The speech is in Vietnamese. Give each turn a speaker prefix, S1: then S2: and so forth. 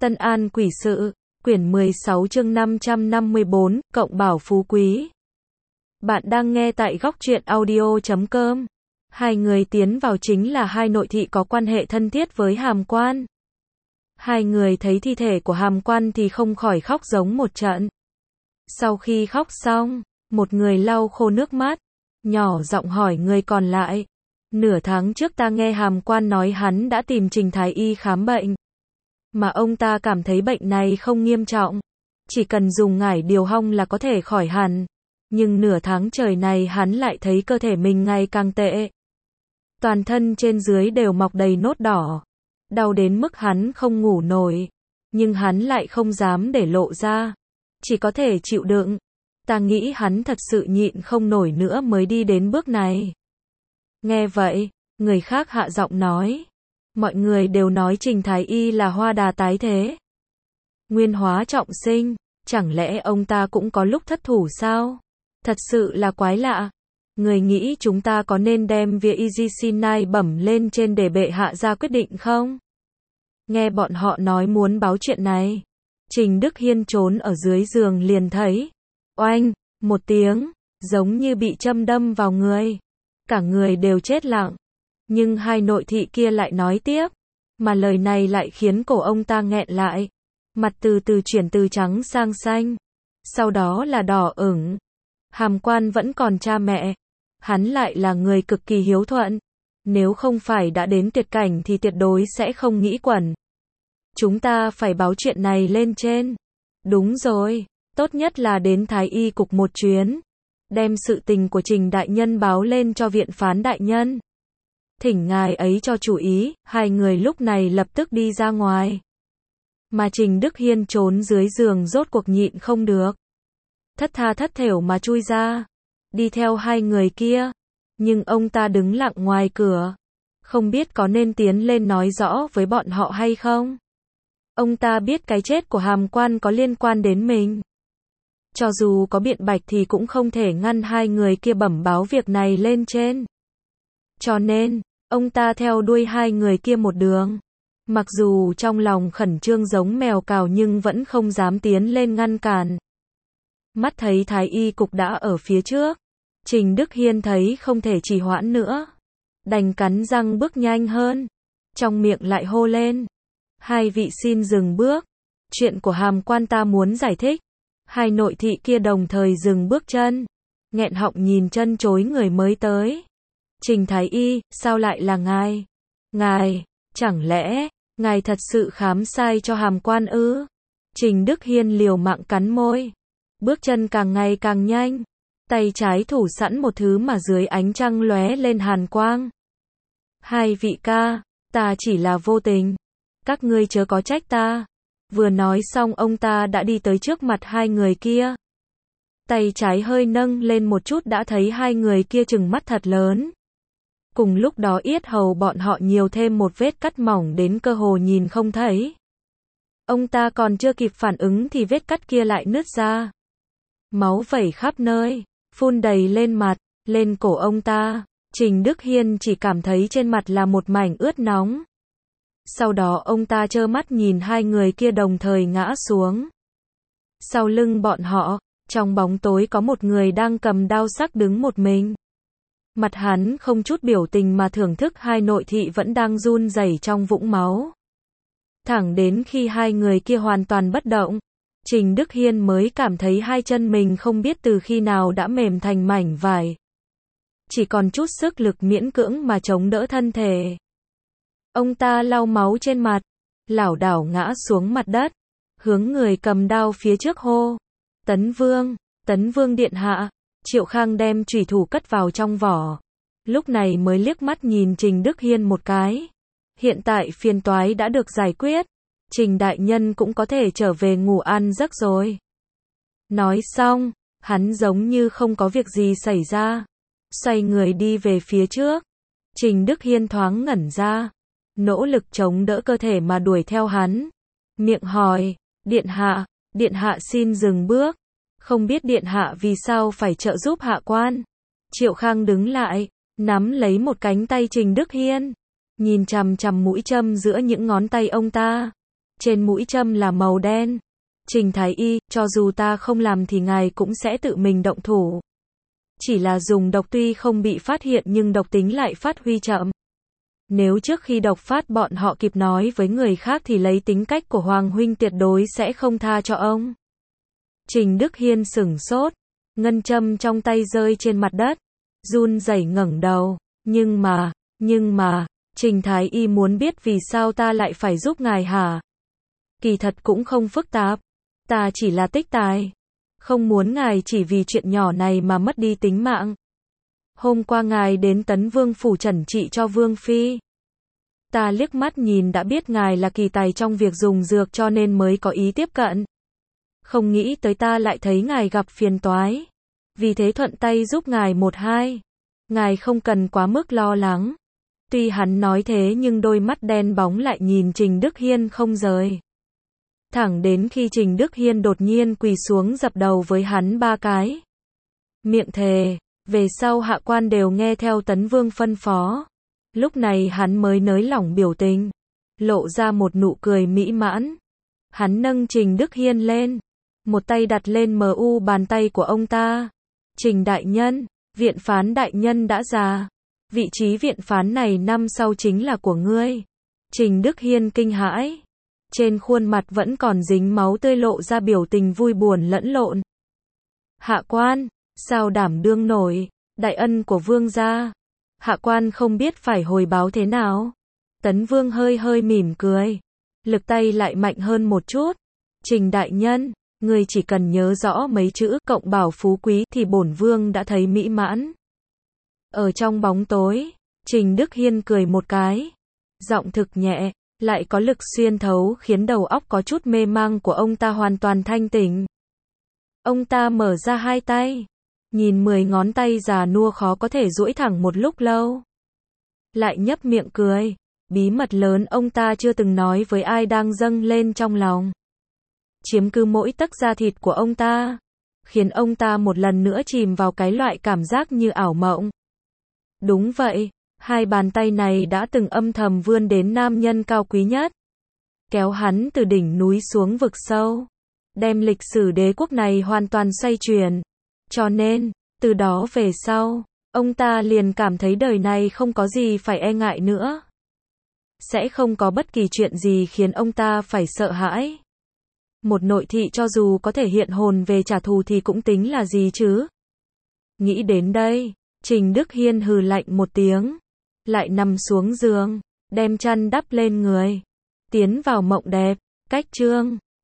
S1: Tân An Quỷ Sự, quyển 16 chương 554, Cộng Bảo Phú Quý. Bạn đang nghe tại góc truyện audio.com. Hai người tiến vào chính là hai nội thị có quan hệ thân thiết với Hàm Quan. Hai người thấy thi thể của Hàm Quan thì không khỏi khóc giống một trận. Sau khi khóc xong, một người lau khô nước mắt, nhỏ giọng hỏi người còn lại. Nửa tháng trước ta nghe Hàm Quan nói hắn đã tìm Trình Thái Y khám bệnh. Mà ông ta cảm thấy bệnh này không nghiêm trọng. Chỉ cần dùng ngải điều hong là có thể khỏi hẳn. Nhưng nửa tháng trời này hắn lại thấy cơ thể mình ngày càng tệ. Toàn thân trên dưới đều mọc đầy nốt đỏ. Đau đến mức hắn không ngủ nổi. Nhưng hắn lại không dám để lộ ra. Chỉ có thể chịu đựng. Ta nghĩ hắn thật sự nhịn không nổi nữa mới đi đến bước này. Nghe vậy, người khác hạ giọng nói. Mọi người đều nói Trình Thái Y là hoa đà tái thế. Nguyên hóa trọng sinh, chẳng lẽ ông ta cũng có lúc thất thủ sao? Thật sự là quái lạ. Người nghĩ chúng ta có nên đem việc Izisinai bẩm lên trên để bệ hạ ra quyết định không? Nghe bọn họ nói muốn báo chuyện này. Trình Đức Hiên trốn ở dưới giường liền thấy. Oanh, một tiếng, giống như bị châm đâm vào người. Cả người đều chết lặng. Nhưng hai nội thị kia lại nói tiếp. Mà lời này lại khiến cổ ông ta nghẹn lại. Mặt từ từ chuyển từ trắng sang xanh. Sau đó là đỏ ửng. Hàm Quan vẫn còn cha mẹ. Hắn lại là người cực kỳ hiếu thuận. Nếu không phải đã đến tuyệt cảnh thì tuyệt đối sẽ không nghĩ quẩn. Chúng ta phải báo chuyện này lên trên. Đúng rồi. Tốt nhất là đến Thái Y cục một chuyến. Đem sự tình của Trình đại nhân báo lên cho viện phán đại nhân. Thỉnh ngài ấy cho chú ý. Hai người lúc này lập tức đi ra ngoài. Mà Trình Đức Hiên trốn dưới giường rốt cuộc nhịn không được. Thất tha thất thểu mà chui ra. Đi theo hai người kia. Nhưng ông ta đứng lặng ngoài cửa. Không biết có nên tiến lên nói rõ với bọn họ hay không. Ông ta biết cái chết của Hàm Quan có liên quan đến mình. Cho dù có biện bạch thì cũng không thể ngăn hai người kia bẩm báo việc này lên trên. Cho nên, ông ta theo đuôi hai người kia một đường. Mặc dù trong lòng khẩn trương giống mèo cào nhưng vẫn không dám tiến lên ngăn cản. Mắt thấy Thái Y cục đã ở phía trước. Trình Đức Hiên thấy không thể trì hoãn nữa. Đành cắn răng bước nhanh hơn. Trong miệng lại hô lên. Hai vị xin dừng bước. Chuyện của Hàm Quan ta muốn giải thích. Hai nội thị kia đồng thời dừng bước chân. Nghẹn họng nhìn chân chối người mới tới. Trình Thái Y, sao lại là ngài? Ngài, chẳng lẽ, ngài thật sự khám sai cho Hàm Quan ư? Trình Đức Hiên liều mạng cắn môi. Bước chân càng ngày càng nhanh. Tay trái thủ sẵn một thứ mà dưới ánh trăng lóe lên hàn quang. Hai vị ca, ta chỉ là vô tình. Các ngươi chớ có trách ta. Vừa nói xong ông ta đã đi tới trước mặt hai người kia. Tay trái hơi nâng lên một chút đã thấy hai người kia trừng mắt thật lớn. Cùng lúc đó yết hầu bọn họ nhiều thêm một vết cắt mỏng đến cơ hồ nhìn không thấy. Ông ta còn chưa kịp phản ứng thì vết cắt kia lại nứt ra. Máu vẩy khắp nơi, phun đầy lên mặt, lên cổ ông ta. Trình Đức Hiên chỉ cảm thấy trên mặt là một mảnh ướt nóng. Sau đó ông ta trơ mắt nhìn hai người kia đồng thời ngã xuống. Sau lưng bọn họ, trong bóng tối có một người đang cầm đao sắc đứng một mình. Mặt hắn không chút biểu tình mà thưởng thức hai nội thị vẫn đang run rẩy trong vũng máu. Thẳng đến khi hai người kia hoàn toàn bất động, Trình Đức Hiên mới cảm thấy hai chân mình không biết từ khi nào đã mềm thành mảnh vải. Chỉ còn chút sức lực miễn cưỡng mà chống đỡ thân thể. Ông ta lau máu trên mặt, lảo đảo ngã xuống mặt đất, hướng người cầm đao phía trước hô. Tấn Vương điện hạ. Triệu Khang đem chủy thủ cất vào trong vỏ. Lúc này mới liếc mắt nhìn Trình Đức Hiên một cái. Hiện tại phiền toái đã được giải quyết. Trình đại nhân cũng có thể trở về ngủ ăn giấc rồi. Nói xong, hắn giống như không có việc gì xảy ra. Xoay người đi về phía trước. Trình Đức Hiên thoáng ngẩn ra. Nỗ lực chống đỡ cơ thể mà đuổi theo hắn. Miệng hỏi, điện hạ xin dừng bước. Không biết điện hạ vì sao phải trợ giúp hạ quan. Triệu Khang đứng lại, nắm lấy một cánh tay Trình Đức Hiên. Nhìn chằm chằm mũi châm giữa những ngón tay ông ta. trên mũi châm là màu đen. Trình Thái Y, cho dù ta không làm thì ngài cũng sẽ tự mình động thủ. Chỉ là dùng độc tuy không bị phát hiện nhưng độc tính lại phát huy chậm. Nếu trước khi độc phát bọn họ kịp nói với người khác thì lấy tính cách của Hoàng huynh tuyệt đối sẽ không tha cho ông. Trình Đức Hiên sửng sốt, ngân châm trong tay rơi trên mặt đất, run rẩy ngẩng đầu, nhưng mà, Trình Thái Y muốn biết vì sao ta lại phải giúp ngài hả? Kỳ thật cũng không phức tạp, ta chỉ là tích tài, không muốn ngài chỉ vì chuyện nhỏ này mà mất đi tính mạng. Hôm qua ngài đến Tấn Vương phủ trần trị cho Vương Phi. Ta liếc mắt nhìn đã biết ngài là kỳ tài trong việc dùng dược cho nên mới có ý tiếp cận. Không nghĩ tới ta lại thấy ngài gặp phiền toái. Vì thế thuận tay giúp ngài một hai. Ngài không cần quá mức lo lắng. Tuy hắn nói thế nhưng đôi mắt đen bóng lại nhìn Trình Đức Hiên không rời. Thẳng đến khi Trình Đức Hiên đột nhiên quỳ xuống dập đầu với hắn 3 cái. Miệng thề, về sau hạ quan đều nghe theo Tấn Vương phân phó. Lúc này hắn mới nới lỏng biểu tình, lộ ra một nụ cười mỹ mãn. Hắn nâng Trình Đức Hiên lên, một tay đặt lên mu bàn tay của ông ta. Trình đại nhân, viện phán đại nhân đã già. Vị trí viện phán này năm sau chính là của ngươi. Trình Đức Hiên kinh hãi. Trên khuôn mặt vẫn còn dính máu tươi lộ ra biểu tình vui buồn lẫn lộn. Hạ quan, sao đảm đương nổi, đại ân của vương gia. Hạ quan không biết phải hồi báo thế nào. Tấn Vương hơi mỉm cười. Lực tay lại mạnh hơn một chút. Trình đại nhân, ngươi chỉ cần nhớ rõ mấy chữ cộng bảo phú quý thì bổn vương đã thấy mỹ mãn. Ở trong bóng tối, Trình Đức Hiên cười một cái. Giọng thực nhẹ, lại có lực xuyên thấu khiến đầu óc có chút mê mang của ông ta hoàn toàn thanh tỉnh. Ông ta mở ra hai tay. Nhìn 10 ngón tay già nua khó có thể duỗi thẳng một lúc lâu. Lại nhấp miệng cười. Bí mật lớn ông ta chưa từng nói với ai đang dâng lên trong lòng. Chiếm cứ mỗi tấc da thịt của ông ta. Khiến ông ta một lần nữa chìm vào cái loại cảm giác như ảo mộng. Đúng vậy, hai bàn tay này đã từng âm thầm vươn đến nam nhân cao quý nhất. Kéo hắn từ đỉnh núi xuống vực sâu. Đem lịch sử đế quốc này hoàn toàn xoay chuyển. Cho nên, từ đó về sau, ông ta liền cảm thấy đời này không có gì phải e ngại nữa. Sẽ không có bất kỳ chuyện gì khiến ông ta phải sợ hãi. Một nội thị cho dù có thể hiện hồn về trả thù thì cũng tính là gì chứ? Nghĩ đến đây, Trình Đức Hiên hừ lạnh một tiếng. Lại nằm xuống giường, đem chăn đắp lên người. Tiến vào mộng đẹp, cách chương